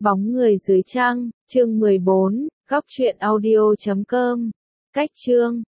Bóng người dưới trăng, chương 14, góc truyện audio.com. Cách chương